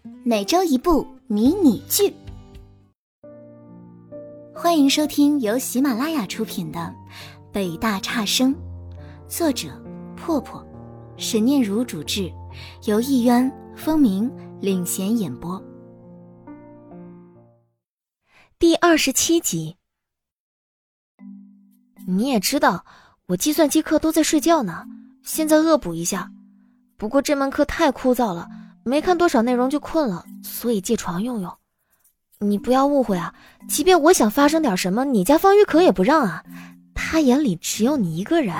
每周一部迷你剧。欢迎收听由喜马拉雅出品的《北大差生》，作者破破，沈念如主制，由艺渊、风鸣领衔演播。第27集。 你也知道我计算机课都在睡觉呢，现在恶补一下。不过这门课太枯燥了，没看多少内容就困了，所以借床用用。你不要误会啊，即便我想发生点什么，你家方玉可也不让啊，他眼里只有你一个人。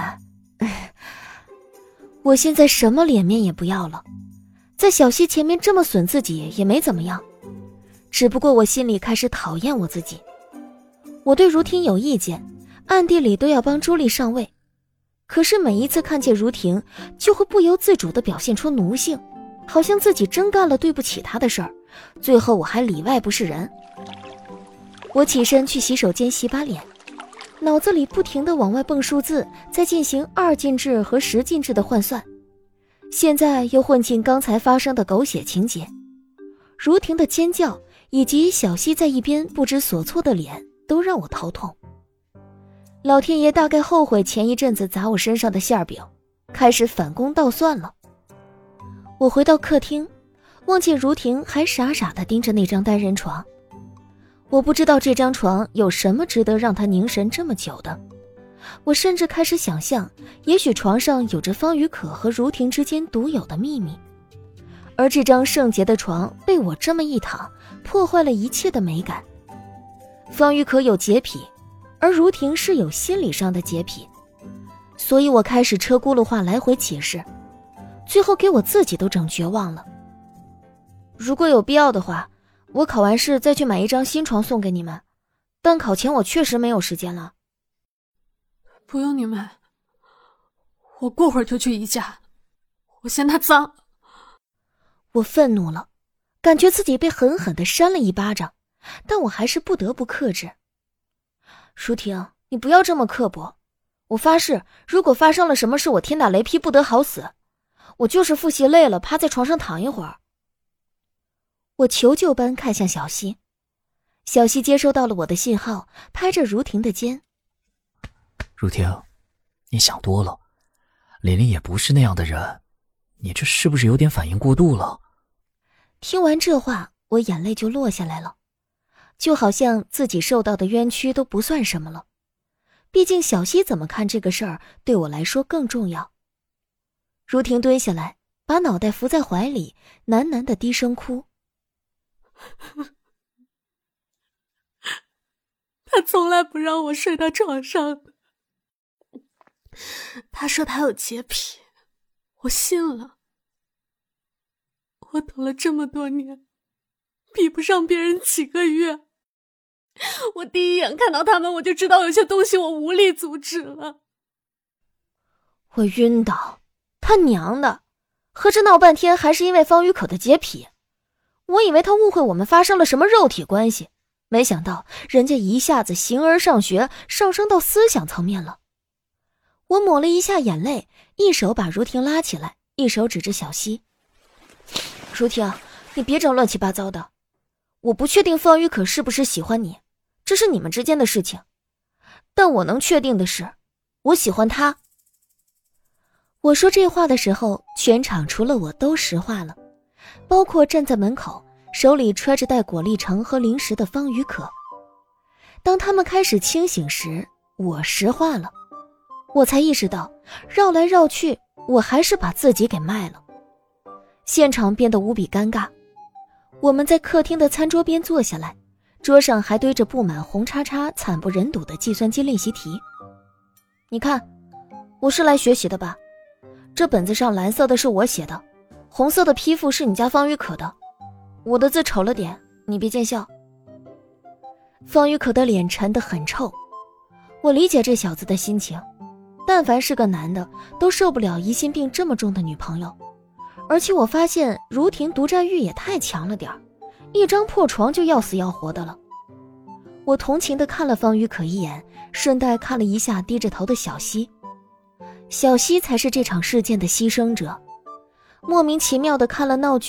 我现在什么脸面也不要了，在小溪前面这么损自己也没怎么样，只不过我心里开始讨厌我自己。我对如婷有意见，暗地里都要帮朱莉上位，可是每一次看见如婷，就会不由自主地表现出奴性，好像自己真干了对不起她的事儿，最后我还里外不是人。我起身去洗手间洗把脸，脑子里不停地往外蹦数字，在进行2进制和10进制的换算，现在又混进刚才发生的狗血情节，如婷的尖叫以及小溪在一边不知所措的脸都让我头痛。老天爷大概后悔前一阵子砸我身上的馅饼，开始反攻倒算了。我回到客厅，望见如婷还傻傻地盯着那张单人床。我不知道这张床有什么值得让她凝神这么久的。我甚至开始想象，也许床上有着方雨可和如婷之间独有的秘密，而这张圣洁的床被我这么一躺，破坏了一切的美感。方雨可有洁癖，而如婷是有心理上的洁癖，所以我开始车轱辘话来回解释，最后给我自己都整绝望了。如果有必要的话，我考完试再去买一张新床送给你们，但考前我确实没有时间了。 不用你买，我过会儿就去宜家，我嫌它脏。 我愤怒了，感觉自己被狠狠地扇了一巴掌，但我还是不得不克制。舒婷，你不要这么刻薄，我发誓，如果发生了什么事，我天打雷劈不得好死，我就是复习累了，趴在床上躺一会儿。我求救般看向小溪，小溪接收到了我的信号，拍着如婷的肩。 如婷，你想多了，琳琳也不是那样的人，你这是不是有点反应过度了？ 听完这话，我眼泪就落下来了，就好像自己受到的冤屈都不算什么了，毕竟小溪怎么看这个事儿对我来说更重要。如婷蹲下来，把脑袋伏在怀里，喃喃地低声哭。 他从来不让我睡到床上的，他说他有洁癖，我信了。我等了这么多年，比不上别人几个月，我第一眼看到他们，我就知道有些东西我无力阻止了。 我晕倒，他娘的，合着闹半天还是因为方雨可的洁癖。我以为他误会我们发生了什么肉体关系，没想到人家一下子形而上学，上升到思想层面了。我抹了一下眼泪，一手把如婷拉起来，一手指着小溪。如婷，你别整乱七八糟的，我不确定方雨可是不是喜欢你，这是你们之间的事情，但我能确定的是，我喜欢他。我说这话的时候，全场除了我都石化了，包括站在门口手里揣着带果粒橙和零食的方雨可。当他们开始清醒时，我石化了，我才意识到绕来绕去，我还是把自己给卖了。现场变得无比尴尬，我们在客厅的餐桌边坐下来，桌上还堆着布满红叉叉惨不忍睹的计算机练习题。你看，我是来学习的吧？这本子上蓝色的是我写的，红色的批复是你家方雨可的，我的字丑了点，你别见笑。方雨可的脸沉得很臭，我理解这小子的心情，但凡是个男的都受不了疑心病这么重的女朋友，而且我发现如婷独占欲也太强了点，一张破床就要死要活的了。我同情地看了方雨可一眼，顺带看了一下低着头的小溪。小溪才是这场事件的牺牲者，莫名其妙地看了闹剧，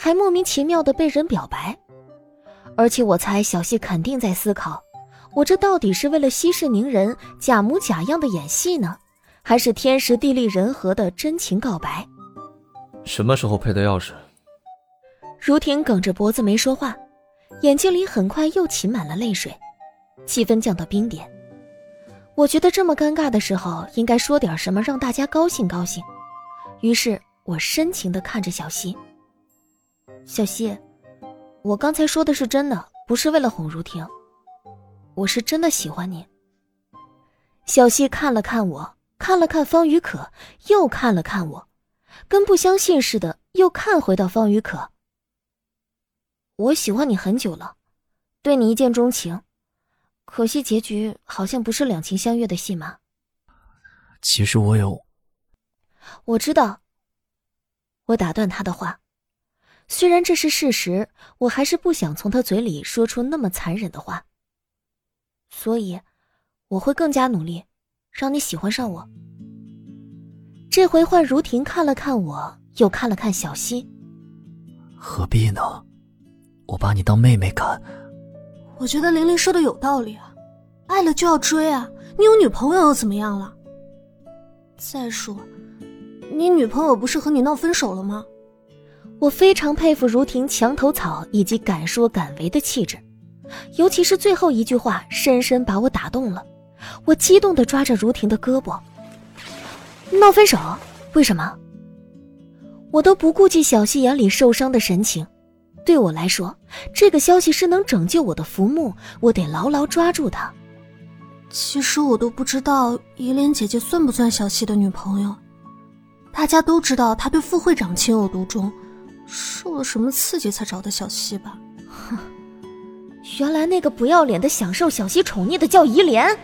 还莫名其妙地被人表白。而且我猜小希肯定在思考，我这到底是为了息事宁人假模假样的演戏呢，还是天时地利人和的真情告白？ 什么时候配的钥匙？ 如婷梗着脖子没说话，眼睛里很快又噙满了泪水，气氛降到冰点。我觉得这么尴尬的时候应该说点什么让大家高兴高兴，于是我深情地看着小希。小希，我刚才说的是真的，不是为了哄如婷，我是真的喜欢你。小希看了看我，看了看方雨可，又看了看我，跟不相信似的又看回到方雨可。我喜欢你很久了，对你一见钟情，可惜结局好像不是两情相悦的戏码。 其实我知道。我打断他的话，虽然这是事实，我还是不想从他嘴里说出那么残忍的话。所以我会更加努力，让你喜欢上我。这回换如婷看了看我，又看了看小希。 何必呢？我把你当妹妹看。 我觉得玲玲说的有道理啊，爱了就要追啊，你有女朋友又怎么样了？再说，你女朋友不是和你闹分手了吗？ 我非常佩服如婷墙头草以及敢说敢为的气质，尤其是最后一句话深深把我打动了。我激动地抓着如婷的胳膊。闹分手？为什么？我都不顾及小希眼里受伤的神情。对我来说，这个消息是能拯救我的浮木，我得牢牢抓住它。 其实我都不知道怡莲姐姐算不算小希的女朋友。大家都知道她对副会长情有独钟，受了什么刺激才找的小希吧。 哼，原来那个不要脸的享受小希宠溺的叫怡莲。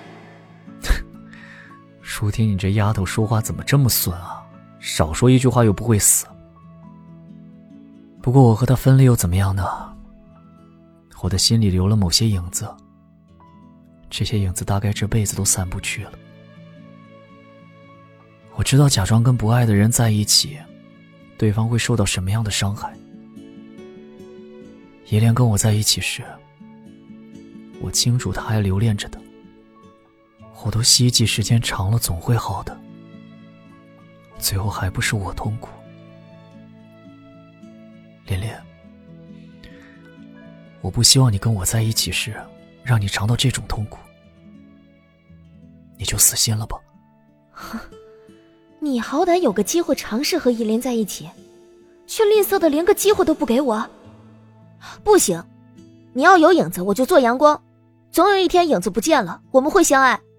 舒婷，你这丫头说话怎么这么损啊？少说一句话又不会死。不过我和他分了又怎么样呢？我的心里留了某些影子，这些影子大概这辈子都散不去了。我知道假装跟不爱的人在一起，对方会受到什么样的伤害。怡莲跟我在一起时，我清楚她还留恋着的，我都希冀时间长了总会好的，最后还不是我痛苦。莲莲，我不希望你跟我在一起时让你尝到这种痛苦，你就死心了吧。 你好歹有个机会尝试和怡莲在一起，却吝啬的连个机会都不给我。不行，你要有影子我就做阳光，总有一天影子不见了，我们会相爱。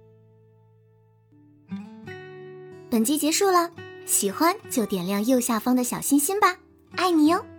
本集结束了，喜欢就点亮右下方的小心心吧，爱你哟。